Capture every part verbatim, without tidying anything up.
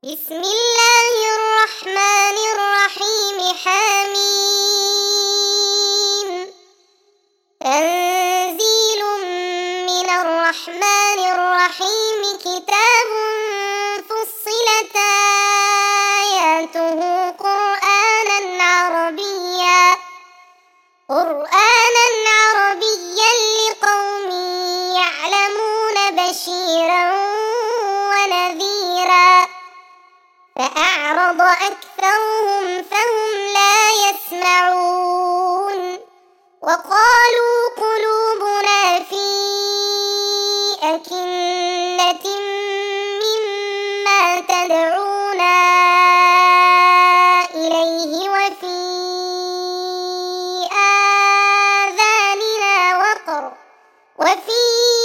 بسم الله الرحمن الرحيم. حميم. تنزيل من الرحمن الرحيم. كتاب فصلت آياته قرآنا عربيا قرآنا عربيا لقوم يعلمون بشيرا ونذيرا فأعرض أكثرهم فهم لا يسمعون وقالوا قلوبنا في أكنة مما تدعونا إليه وفي آذاننا وقر وفي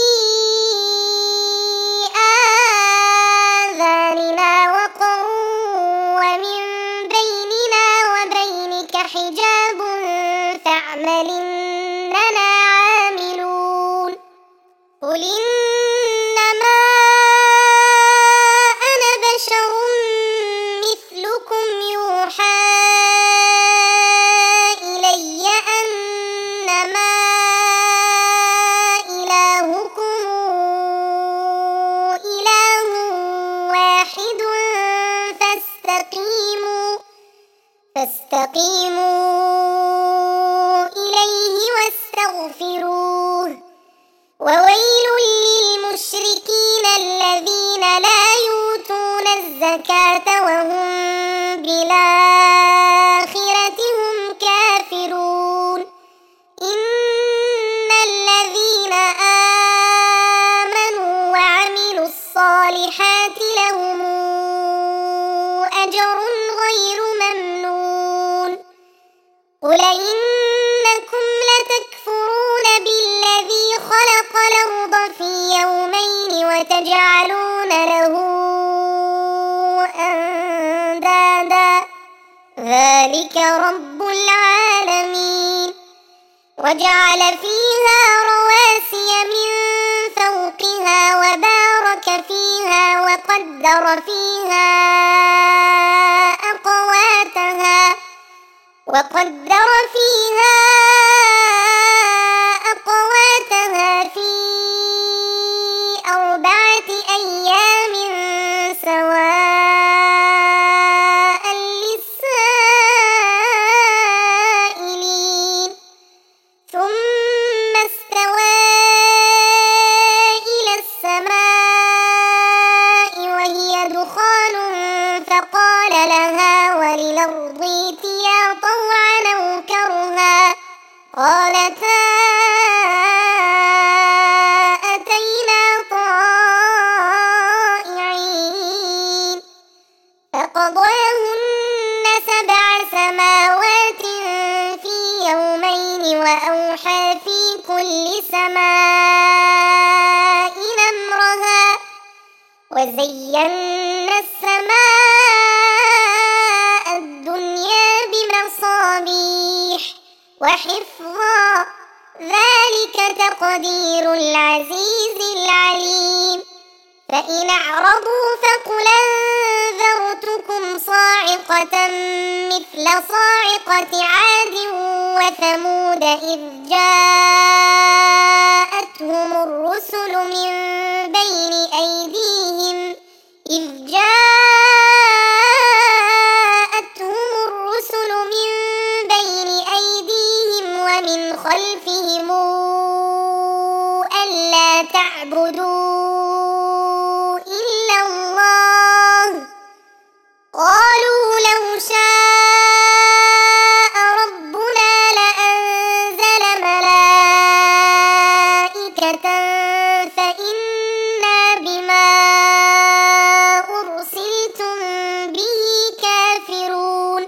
آذاننا وقر ومن بيننا وبينك حجاب فاعمل إننا عاملون. قل إنما أنا بشر مثلكم يوحى إلي أنما إلهكم إله واحد فاستقيموا فاستقيموا إليه واستغفروه. وويل للمشركين الذين لا يؤتون الزكاة وهم بالآخرة هم كافرون. إن الذين آمنوا وعملوا الصالحات لهم أجر غير ممنون. قل إنكم لتكفرون بالذي خلق الأرض في يومين وتجعلون له أندادا ذلك رب العالمين. وجعل فيها رواسي من فوقها وبارك فيها وقدر فيها أقواتها وقدر فيها أقواتها في أربعة أيام سواء للسائلين. ثم استوى إلى السماء وهي دخان فقال لها وللأرض ائتيا طوعا أو كرها قالتا أتينا طائعين. فقضاهن سبع سماوات في يومين وأوحى في كل سماء أمرها وزينا السماء الدنيا بمصابيح وحفظا ذلك تقدير العزيز العليم. فإن أعرضوا فقل أنذرتكم صاعقة مثل صاعقة عاد وثمود إذ جاءتهم الرسل من بين أيديهم إذ جاءتهم الرسل من بين أيديهم ومن خلفهم ألا تعبدوا إلا الله قالوا لو شاء ربنا لأنزل ملائكة فإنا بما أرسلتم به كافرون.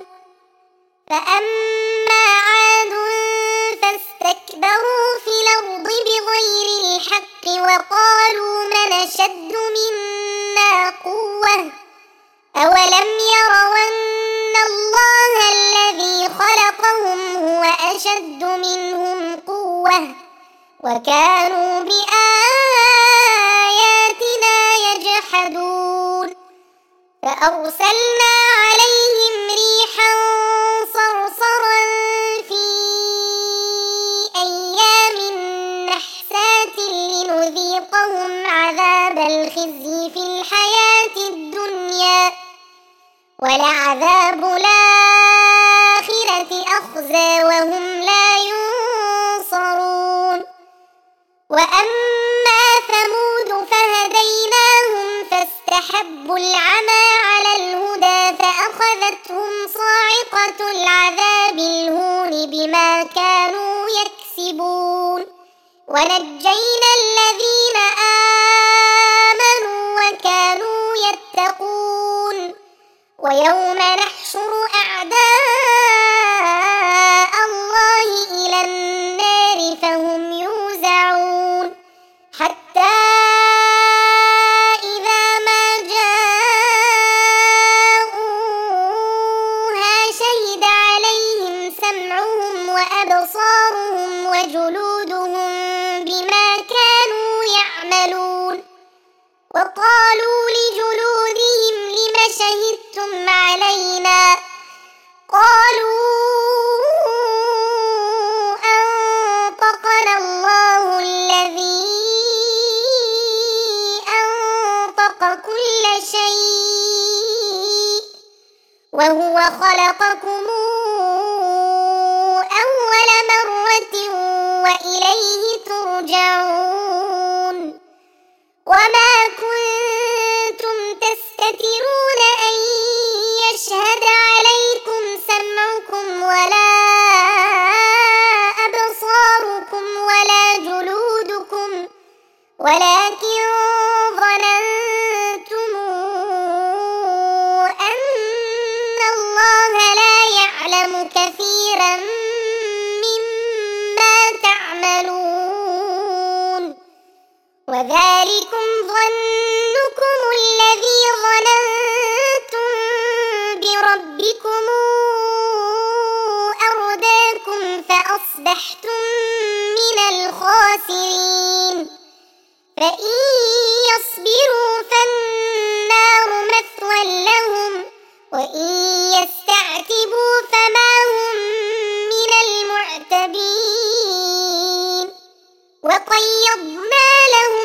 فأما عاد فاستكبروا في الأرض بغير الحق وقالوا من أشد منا قوة أولم يروا أن الله الذي خلقهم هو أشد منهم قوة وكانوا بآياتنا يجحدون. فأرسلنا عليهم ريحا صرصرا في أيام نحسات لنذيقهم عذاب الخزي في الحياة الدنيا ولعذاب الآخرة أخزى وهم لا ينصرون. وأما ثمود فهديناهم فاستحبوا العمى على الهدى فأخذتهم صاعقة العذاب الهون بما كانوا يكسبون. ونجينا الذين آمنوا وكانوا يتقون. ويوم نحشر أعداء الله إلى النار فهم يوزعون حتى إذا ما جاءوها شهد عليهم سمعهم وأبصارهم وجلودهم بما كانوا يعملون. وقالوا لجلودهم لم شهدتم علينا قالوا أنطقنا الله الذي أنطق كل شيء وهو خلقكم أول مرة وإليه ترجعون. وما كنتم تستترون أن يشهد عليكم سمعكم ولا أبصاركم ولا جلودكم ولكن ظننتم أن الله لا يعلم كثيرا مما تعملون. وذلكم ظنكم الذي ظننتم بربكم أرداكم فأصبحتم من الخاسرين. فإن يصبروا فالنار مثوى لهم وإن يستعتبوا فما هم من المعتبين. وقيضنا لهم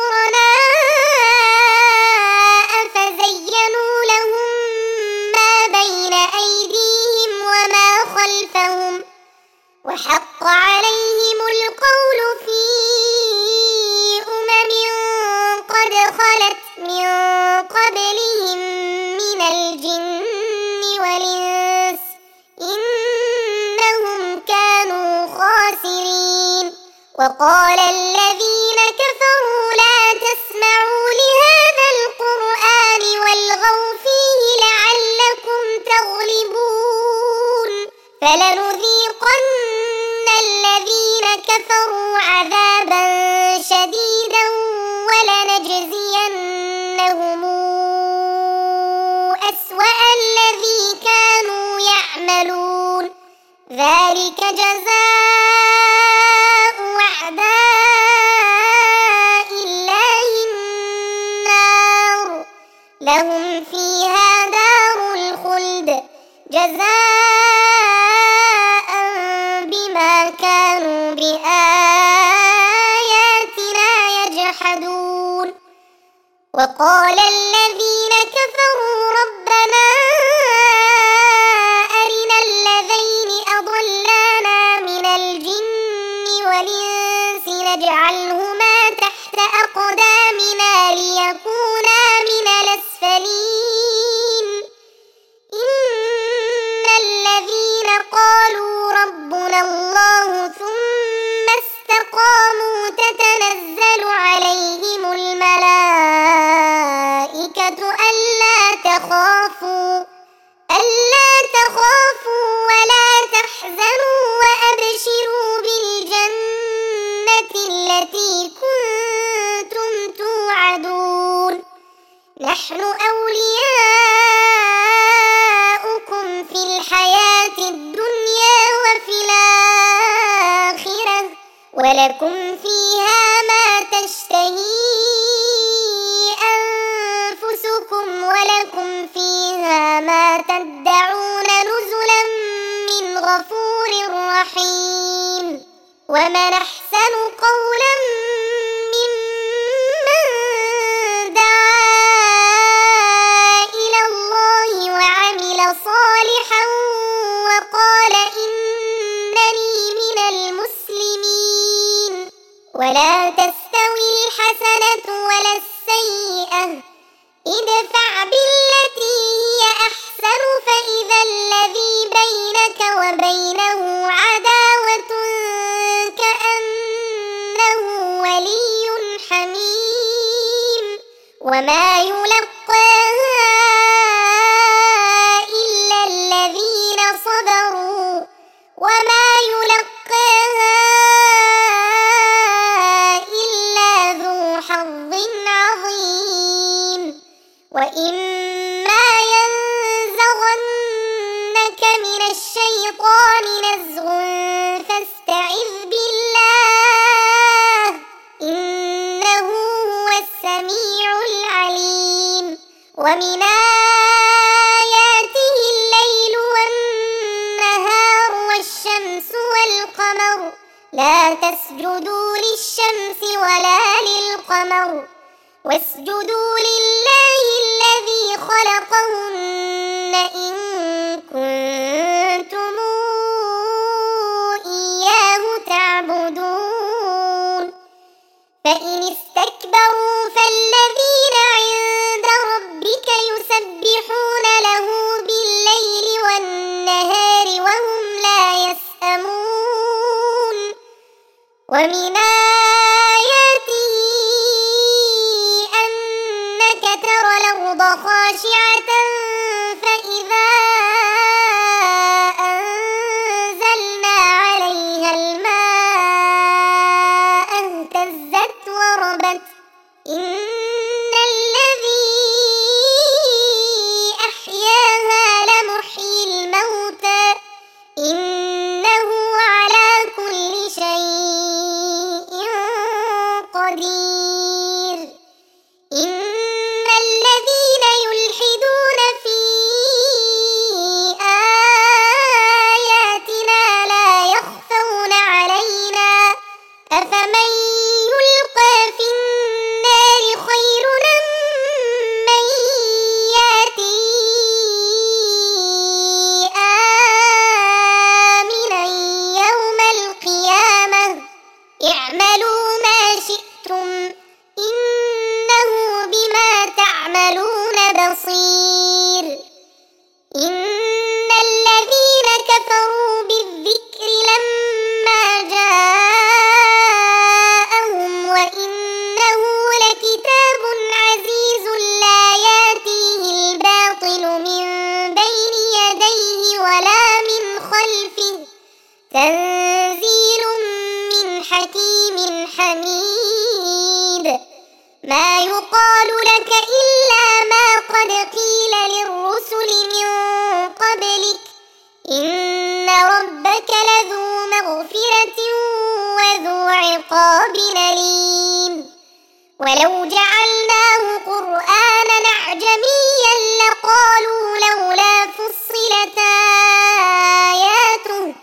قرناء فزينوا لهم ما بين أيديهم وما خلفهم وحق عليهم القول في أمم قد خلت من قبلهم من الجن والإنس إنهم كانوا خاسرين. وقال الذين كفروا لا تسمعوا لهذا القرآن والغوا فيه لعلكم تغلبون. فلنذيقن الذين كفروا عذابا شديدا ولنجزينهم أسوأ الذي كانوا يعملون. ذلك جزاء أعداء الله النار لهم فيها دار الخلد جزاء بما كانوا بآياتنا يجحدون. وقال الذين كفروا ربنا أرنا الذين أضلانا من الجن والإنس نجعلهما تحت أقدامنا ليكونا من الأسفلين. إن الذين قالوا ربنا الله ثم استقاموا تتنزل عليهم الملائكة ألا تخافوا ألا تخافوا ولا تحزنوا وأبشروا بالجنة التي كنتم توعدون. نحن أولياؤكم في الحياة الدنيا وفي الآخرة ولكم فيها ما تشتهي أنفسكم ولكم الغفور الرحيم. ومن أحسن قولا ممن دعا إلى الله وعمل صالحا وقال إنني من المسلمين. ولا تستوي الحسنة ولا السيئة، ادفع بالتي هي أحسن فإذا الذي بينك وبينه عداوة كأنه ولي حميم. وما يلقاها إلا الذين صبروا وما يلقاها إلا ذو حظ عظيم. وإما ينزغنك من الشيطان نزغ فاستعذ بالله إنه هو السميع العليم. ومن آياته الليل والنهار والشمس والقمر، لا تسجدوا للشمس ولا للقمر واسجدوا لله الذي خلقهن إن كنتم إياه تعبدون. فإن استكبروا فالذين عند ربك يسبحون له بالليل والنهار وهم لا يسأمون. ومن آياته أنك ترى الأرض خاشعة فإذا أنزلنا عليها الماء اهتزت وربت. إن الذي أحياها لمحيي الموتى إنه على كل شيء قدير. إن الذين يلحدون في آياتنا لا يخفون علينا أفمن يلقى في النار خير أم من يأتي آمنا يوم القيامة اعملوا ما شئتم إنه بما تعملون بصير. إن الذين كفروا بالذكر لما جاءهم وإنه لكتاب عزيز لا يأتيه الباطل من بين يديه ولا من خلفه تنزيل من حكيم حميد. ما يقال لك إلا ما قد قيل للرسل من قبلك إن ربك لذو مغفرة وذو عقاب أليم. ولو جعلناه قرآنا أعجميا لقالوا لولا فصلت آياته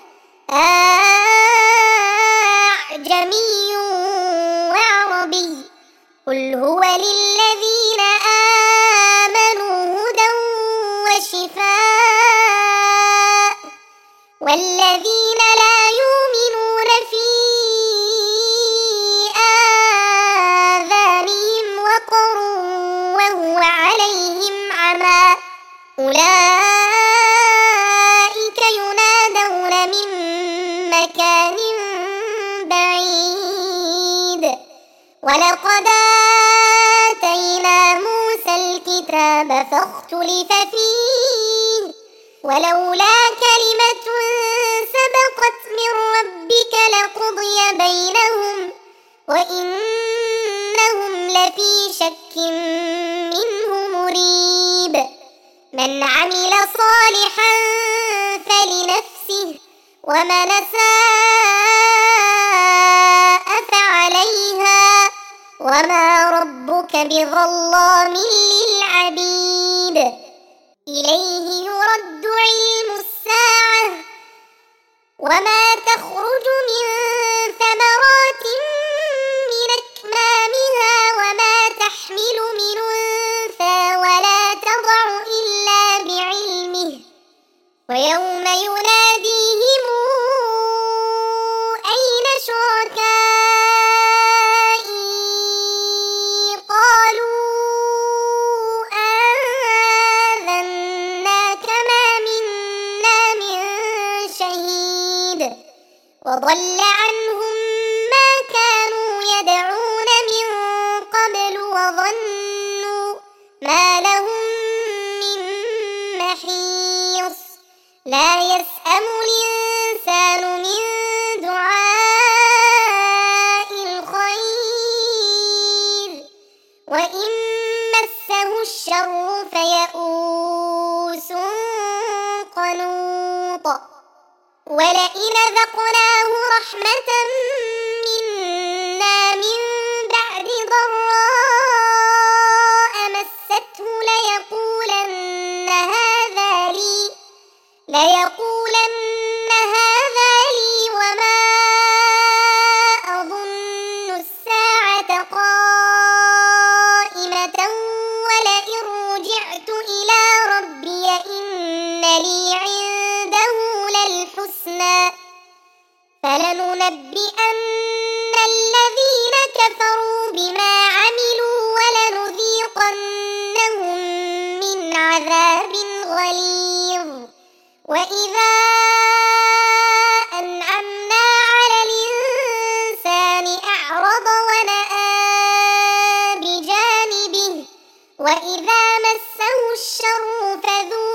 أعجمي وعربي قل هو للذين آمنوا هدى وشفاء والذين لا يؤمنون في آذانهم وقر وهو عليهم عمى أولئك ينادون من مكان بعيد. ولقد آتينا موسى الكتاب فاختلف فيه ولولا كلمة سبقت من ربك لقضي بينهم وإنهم لفي شك منه مريب. من عمل صالحا فلنفسه ومن أساء فعليها وما ربك بظلام للعبيد. إليه يرد علم الساعة وما تخرج من ثمرات من أكمامها وما تحمل من أنثى ولا تضع إلا بعلمه ويوم يناديهم أين شركائي قالوا آذناك ما منا من شهيد وضل عنهم ما كانوا يدعون من قبل وظنوا ما لهم من محيص لا يسأم الإنسان من دعاء الخير وإن مسه الشر فيئوس قنوط ولئن ذقناه رحمة منا من بعد ضراء مسته ليقولن هذا لي ليقولن هذا لي وما أظن الساعة قائمة ولئن رجعت إلى ربي إن لي عنده للحسنى فلننبئن الذين كفروا بما عملوا ولنذيقنهم من عذاب غليظ وإذا أنعمنا على الإنسان أعرض ونأى بجانبه وإذا مسه الشر فذو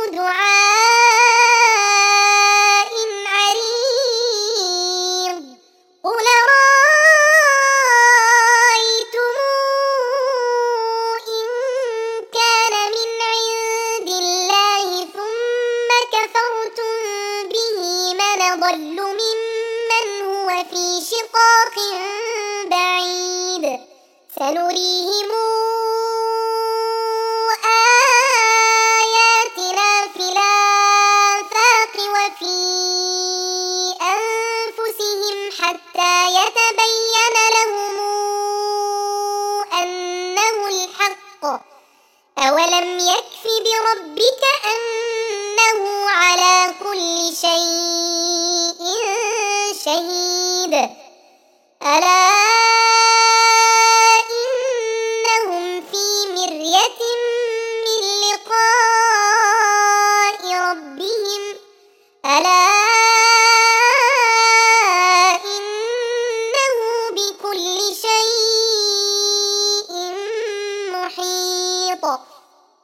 دعاء عريض قل رأيتم إن كان من عند الله ثم كفرتم به من ضل ممن هو في شقاق بعيد سنريهم آياتنا في الآفاق وفي أنفسهم حتى يتبين لهم أنه الحق أولم يكف بربك أنه على كل شيء شهيد ألا إنهم في مرية من لقاء ربهم ألا إنه بكل شيء محيط